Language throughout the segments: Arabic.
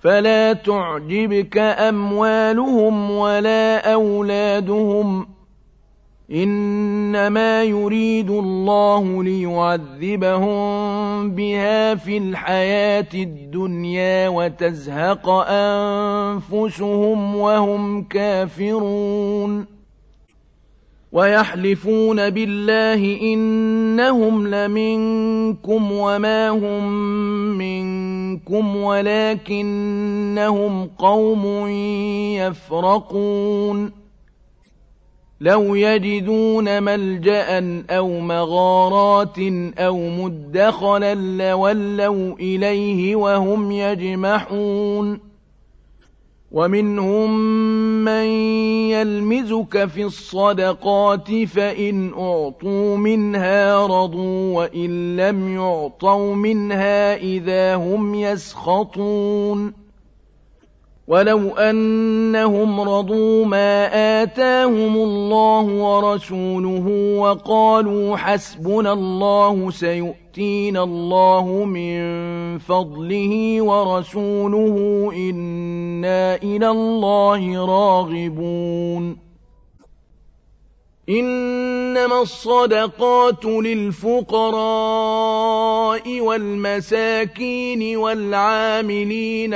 فلا تعجبك أموالهم ولا أولادهم، إنما يريد الله ليعذبهم بها في الحياة الدنيا وتزهق أنفسهم وهم كافرون. ويحلفون بالله إنهم لمنكم وما هم منكم ولكنهم قوم يفرقون. لو يجدون ملجأ أو مغارات أو مدخلا لولوا إليه وهم يجمحون. ومنهم من يلمزك في الصدقات فإن أعطوا منها رضوا وإن لم يعطوا منها إذا هم يسخطون. ولو أنهم رضوا ما آتاهم الله ورسوله وقالوا حسبنا الله سيؤتينا الله من فضله ورسوله إنا إلى الله راغبون. إنما الصدقات للفقراء والمساكين والعاملين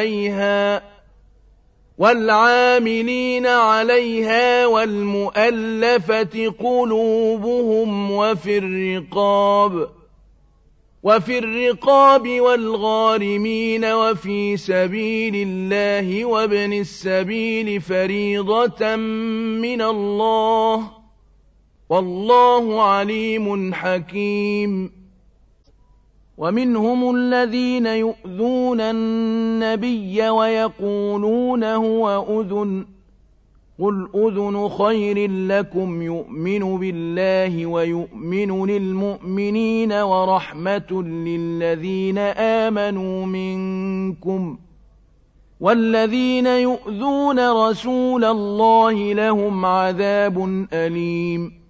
عليها والمؤلفة قلوبهم وفي الرقاب والغارمين وفي سبيل الله وابن السبيل فريضة من الله والله عليم حكيم. ومنهم الذين يؤذون النبي ويقولون هو أذن، قل أذن خير لكم يؤمن بالله ويؤمن للمؤمنين ورحمة للذين آمنوا منكم، والذين يؤذون رسول الله لهم عذاب أليم.